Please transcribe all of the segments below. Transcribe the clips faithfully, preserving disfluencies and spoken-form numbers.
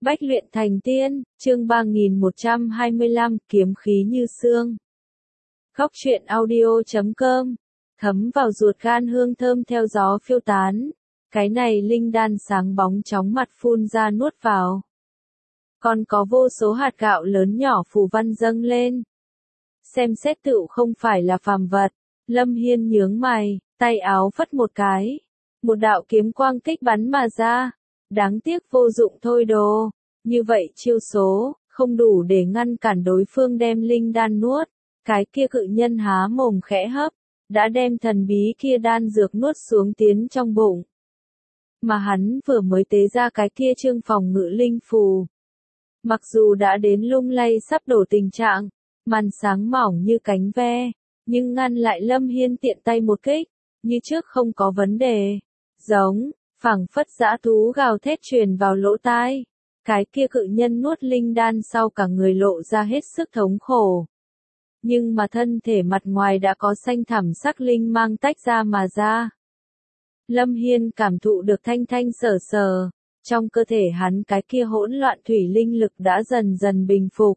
Bách luyện thành tiên, chương ba nghìn một trăm hai mươi lăm, kiếm khí như xương. Góc truyện audio chấm com, thấm vào ruột gan hương thơm theo gió phiêu tán. Cái này linh đan sáng bóng chóng mặt phun ra nuốt vào. Còn có vô số hạt gạo lớn nhỏ phù văn dâng lên. Xem xét tựu không phải là phàm vật. Lâm Hiên nhướng mày, tay áo phất một cái. Một đạo kiếm quang kích bắn mà ra. Đáng tiếc vô dụng thôi đồ. Như vậy chiêu số, không đủ để ngăn cản đối phương đem linh đan nuốt. Cái kia cự nhân há mồm khẽ hấp, đã đem thần bí kia đan dược nuốt xuống tiến trong bụng. Mà hắn vừa mới tế ra cái kia chương phòng ngự linh phù. Mặc dù đã đến lung lay sắp đổ tình trạng, màn sáng mỏng như cánh ve, nhưng ngăn lại Lâm Hiên tiện tay một kích, như trước không có vấn đề. Giống, phảng phất dã thú gào thét truyền vào lỗ tai. Cái kia cự nhân nuốt linh đan sau cả người lộ ra hết sức thống khổ. Nhưng mà thân thể mặt ngoài đã có xanh thẳm sắc linh mang tách ra mà ra. Lâm Hiên cảm thụ được thanh thanh sở sờ, trong cơ thể hắn cái kia hỗn loạn thủy linh lực đã dần dần bình phục.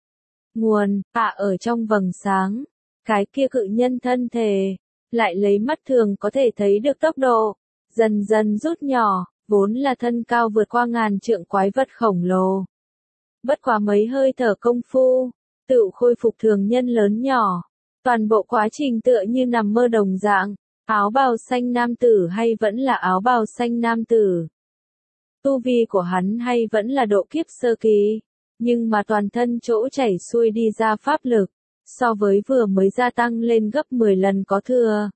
Nguồn, ạ à, ở trong vầng sáng, cái kia cự nhân thân thể, lại lấy mắt thường có thể thấy được tốc độ, dần dần rút nhỏ. Vốn là thân cao vượt qua ngàn trượng quái vật khổng lồ. Bất quá mấy hơi thở công phu, tự khôi phục thường nhân lớn nhỏ. Toàn bộ quá trình tựa như nằm mơ đồng dạng, áo bào xanh nam tử hay vẫn là áo bào xanh nam tử. Tu vi của hắn hay vẫn là độ kiếp sơ kỳ, nhưng mà toàn thân chỗ chảy xuôi đi ra pháp lực, so với vừa mới gia tăng lên gấp mười lần có thừa.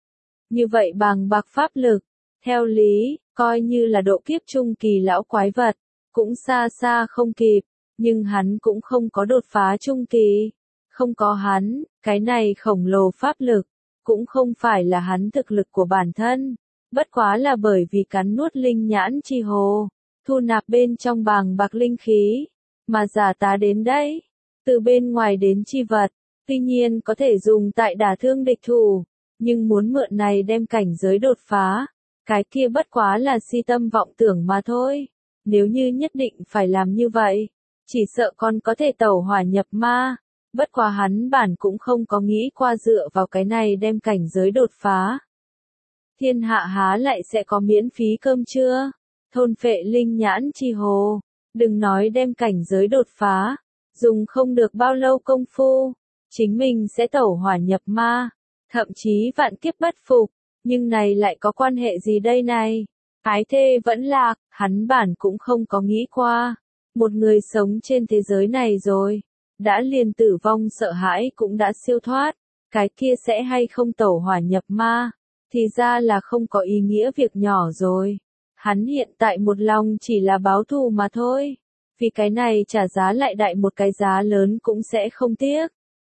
Như vậy bàng bạc pháp lực, theo lý, coi như là độ kiếp trung kỳ lão quái vật, cũng xa xa không kịp, nhưng hắn cũng không có đột phá trung kỳ. Không có hắn, cái này khổng lồ pháp lực, cũng không phải là hắn thực lực của bản thân, bất quá là bởi vì cắn nuốt linh nhãn chi hồ, thu nạp bên trong bàng bạc linh khí, mà giả tá đến đấy, từ bên ngoài đến chi vật, tuy nhiên có thể dùng tại đả thương địch thủ, nhưng muốn mượn này đem cảnh giới đột phá. Cái kia bất quá là si tâm vọng tưởng mà thôi. Nếu như nhất định phải làm như vậy, chỉ sợ còn có thể tẩu hỏa nhập ma. Bất quá hắn bản cũng không có nghĩ qua dựa vào cái này đem cảnh giới đột phá. Thiên hạ há lại sẽ có miễn phí cơm trưa? Thôn phệ linh nhãn chi hồ. Đừng nói đem cảnh giới đột phá. Dùng không được bao lâu công phu. Chính mình sẽ tẩu hỏa nhập ma. Thậm chí vạn kiếp bất phục. Nhưng này lại có quan hệ gì đây này? Ái thê vẫn lạc, hắn bản cũng không có nghĩ qua. Một người sống trên thế giới này rồi, đã liền tử vong sợ hãi cũng đã siêu thoát. Cái kia sẽ hay không tẩu hỏa nhập ma, thì ra là không có ý nghĩa việc nhỏ rồi. Hắn hiện tại một lòng chỉ là báo thù mà thôi. Vì cái này trả giá lại đại một cái giá lớn cũng sẽ không tiếc.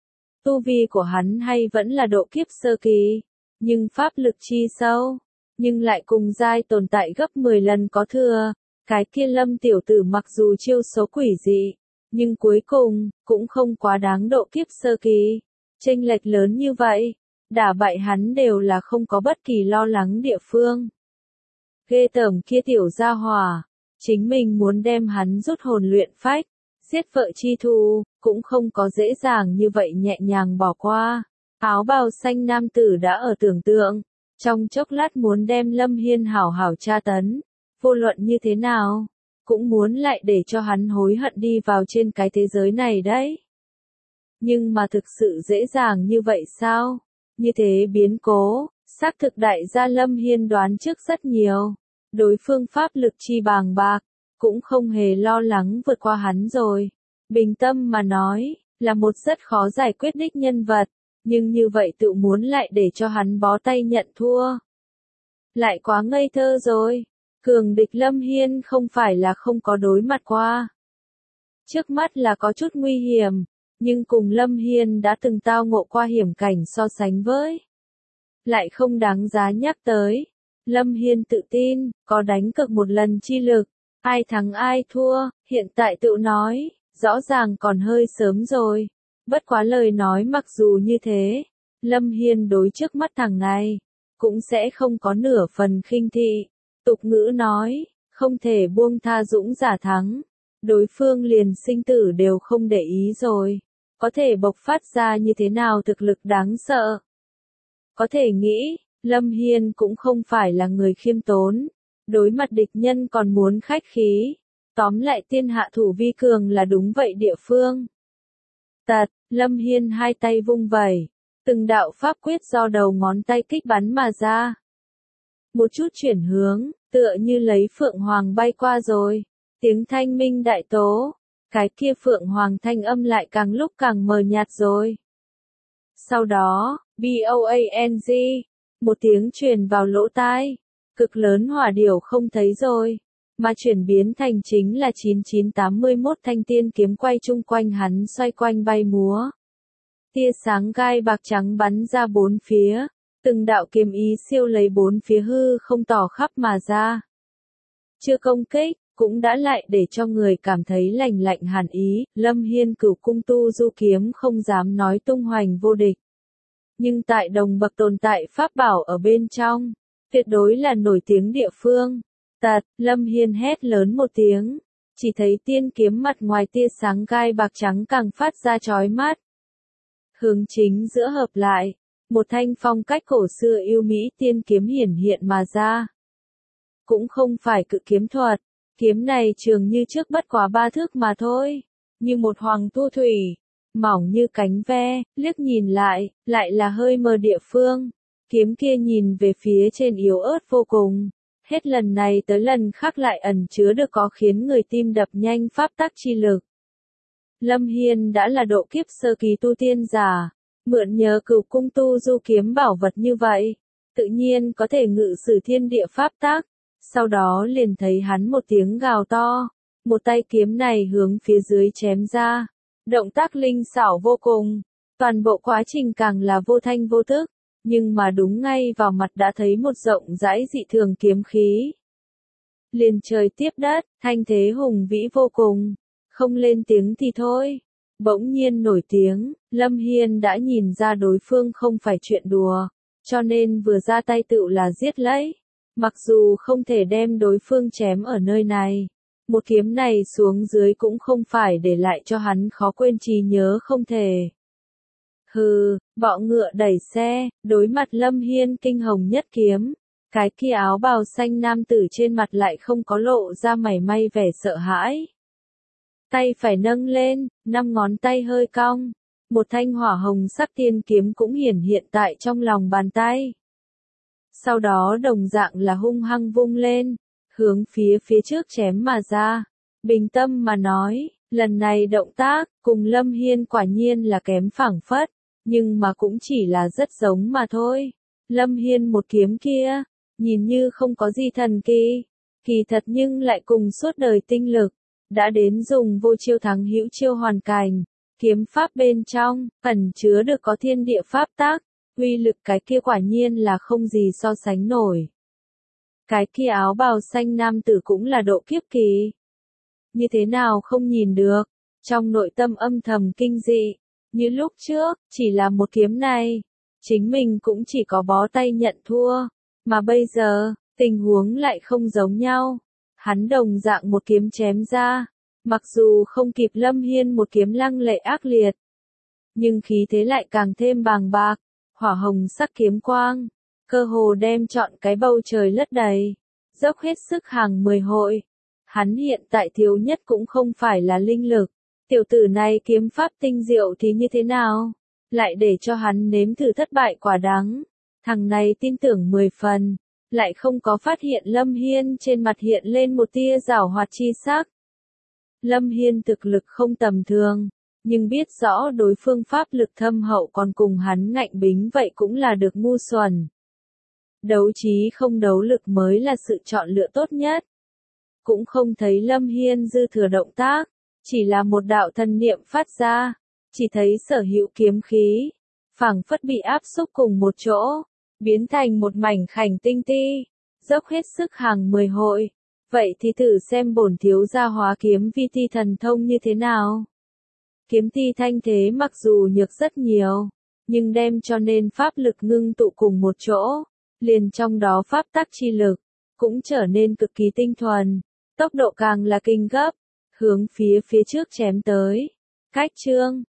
Tu vi của hắn hay vẫn là độ kiếp sơ kỳ. Nhưng pháp lực chi sâu, nhưng lại cùng giai tồn tại gấp mười lần có thừa. Cái kia Lâm tiểu tử mặc dù chiêu số quỷ dị, nhưng cuối cùng, cũng không quá đáng độ kiếp sơ kỳ. Chênh lệch lớn như vậy, đả bại hắn đều là không có bất kỳ lo lắng địa phương. Ghê tởm kia tiểu gia hỏa, chính mình muốn đem hắn rút hồn luyện phách, giết vợ chi thù, cũng không có dễ dàng như vậy nhẹ nhàng bỏ qua. Áo bào xanh nam tử đã ở tưởng tượng, trong chốc lát muốn đem Lâm Hiên hảo hảo tra tấn, vô luận như thế nào, cũng muốn lại để cho hắn hối hận đi vào trên cái thế giới này đấy. Nhưng mà thực sự dễ dàng như vậy sao? Như thế biến cố, xác thực đại gia Lâm Hiên đoán trước rất nhiều, đối phương pháp lực chi bàng bạc, cũng không hề lo lắng vượt qua hắn rồi. Bình tâm mà nói, là một rất khó giải quyết đích nhân vật. Nhưng như vậy tự muốn lại để cho hắn bó tay nhận thua. Lại quá ngây thơ rồi. Cường địch Lâm Hiên không phải là không có đối mặt qua. Trước mắt là có chút nguy hiểm, nhưng cùng Lâm Hiên đã từng tao ngộ qua hiểm cảnh so sánh với. Lại không đáng giá nhắc tới. Lâm Hiên tự tin, có đánh cược một lần chi lực. Ai thắng ai thua, hiện tại tự nói, rõ ràng còn hơi sớm rồi. Bất quá lời nói mặc dù như thế, Lâm Hiên đối trước mắt thằng này, cũng sẽ không có nửa phần khinh thị. Tục ngữ nói, không thể buông tha dũng giả thắng. đối phương liền sinh tử đều không để ý rồi. Có thể bộc phát ra như thế nào thực lực đáng sợ. Có thể nghĩ, Lâm Hiên cũng không phải là người khiêm tốn. Đối mặt địch nhân còn muốn khách khí. Tóm lại tiên hạ thủ vi cường là đúng vậy địa phương. Tật, Lâm Hiên hai tay vung vẩy. Từng đạo pháp quyết do đầu ngón tay kích bắn mà ra. Một chút chuyển hướng, tựa như lấy phượng hoàng bay qua rồi. Tiếng thanh minh đại tố. Cái kia phượng hoàng thanh âm lại càng lúc càng mờ nhạt rồi. Sau đó, boang, một tiếng truyền vào lỗ tai. Cực lớn hỏa điểu không thấy rồi. Mà chuyển biến thành chính là chín chín tám mốt thanh tiên kiếm quay chung quanh hắn xoay quanh bay múa. Tia sáng gai bạc trắng bắn ra bốn phía. Từng đạo kiếm ý siêu lấy bốn phía hư không tỏ khắp mà ra. Chưa công kích, cũng đã lại để cho người cảm thấy lạnh lạnh hàn ý. Lâm Hiên cửu cung tu du kiếm không dám nói tung hoành vô địch. Nhưng tại đồng bậc tồn tại pháp bảo ở bên trong, tuyệt đối là nổi tiếng địa phương. Tạt, Lâm Hiên hét lớn một tiếng. Chỉ thấy tiên kiếm mặt ngoài tia sáng gai bạc trắng càng phát ra chói mắt. Hướng chính giữa hợp lại. Một thanh phong cách cổ xưa yêu mỹ tiên kiếm hiển hiện mà ra. Cũng không phải cự kiếm thuật. Kiếm này trường như trước bất quá ba thước mà thôi. Như một hoàng thu thủy. Mỏng như cánh ve, liếc nhìn lại, lại là hơi mờ địa phương. Kiếm kia nhìn về phía trên yếu ớt vô cùng. Hết lần này tới lần khác lại ẩn chứa được có khiến người tim đập nhanh pháp tắc chi lực. Lâm Hiên đã là độ kiếp sơ kỳ tu tiên giả. Mượn nhờ cửu cung tu du kiếm bảo vật như vậy. Tự nhiên có thể ngự sử thiên địa pháp tắc. Sau đó liền thấy hắn một tiếng gào to. Một tay kiếm này hướng phía dưới chém ra. Động tác linh xảo vô cùng. Toàn bộ quá trình càng là vô thanh vô tức. Nhưng mà đúng ngay vào mặt đã thấy một rộng rãi dị thường kiếm khí. Liền trời tiếp đất, thanh thế hùng vĩ vô cùng. Không lên tiếng thì thôi. Bỗng nhiên nổi tiếng, Lâm Hiên đã nhìn ra đối phương không phải chuyện đùa. Cho nên vừa ra tay tựu là giết lấy. Mặc dù không thể đem đối phương chém ở nơi này. Một kiếm này xuống dưới cũng không phải để lại cho hắn khó quên trí nhớ không thể. Hừ, bọ ngựa đẩy xe, đối mặt Lâm Hiên kinh hồng nhất kiếm. Cái kia áo bào xanh nam tử trên mặt lại không có lộ ra mảy may vẻ sợ hãi. Tay phải nâng lên, năm ngón tay hơi cong. Một thanh hỏa hồng sắc tiên kiếm cũng hiển hiện tại trong lòng bàn tay. Sau đó đồng dạng là hung hăng vung lên. Hướng phía phía trước chém mà ra. Bình tâm mà nói, lần này động tác, cùng Lâm Hiên quả nhiên là kém phảng phất. Nhưng mà cũng chỉ là rất giống mà thôi. Lâm Hiên một kiếm kia, nhìn như không có gì thần kỳ. Kỳ thật nhưng lại cùng suốt đời tinh lực. Đã đến dùng vô chiêu thắng hữu chiêu hoàn cảnh. Kiếm pháp bên trong, ẩn chứa được có thiên địa pháp tác. Uy lực cái kia quả nhiên là không gì so sánh nổi. Cái kia áo bào xanh nam tử cũng là độ kiếp kỳ. Như thế nào không nhìn được. Trong nội tâm âm thầm kinh dị. Như lúc trước, chỉ là một kiếm này. Chính mình cũng chỉ có bó tay nhận thua. Mà bây giờ, tình huống lại không giống nhau. Hắn đồng dạng một kiếm chém ra. Mặc dù không kịp Lâm Hiên một kiếm lăng lệ ác liệt. Nhưng khí thế lại càng thêm bàng bạc. Hỏa hồng sắc kiếm quang. Cơ hồ đem trọn cái bầu trời lấp đầy. Dốc hết sức hàng mười hội. Hắn hiện tại thiếu nhất cũng không phải là linh lực. Tiểu tử này kiếm pháp tinh diệu thì như thế nào? Lại để cho hắn nếm thử thất bại quả đắng. Thằng này tin tưởng mười phần. Lại không có phát hiện Lâm Hiên trên mặt hiện lên một tia giảo hoạt chi sắc. Lâm Hiên thực lực không tầm thường. Nhưng biết rõ đối phương pháp lực thâm hậu còn cùng hắn ngạnh bính vậy cũng là được ngu xuẩn. Đấu trí không đấu lực mới là sự chọn lựa tốt nhất. Cũng không thấy Lâm Hiên dư thừa động tác. Chỉ là một đạo thần niệm phát ra. Chỉ thấy sở hữu kiếm khí. Phảng phất bị áp xúc cùng một chỗ. Biến thành một mảnh khảnh tinh ti. Dốc hết sức hàng mười hội. Vậy thì thử xem bổn thiếu gia hóa kiếm vi ti thần thông như thế nào. Kiếm ti thanh thế mặc dù nhược rất nhiều. Nhưng đem cho nên pháp lực ngưng tụ cùng một chỗ. Liền trong đó pháp tắc chi lực. Cũng trở nên cực kỳ tinh thuần. Tốc độ càng là kinh gấp. hướng phía phía trước chém tới. Cách chương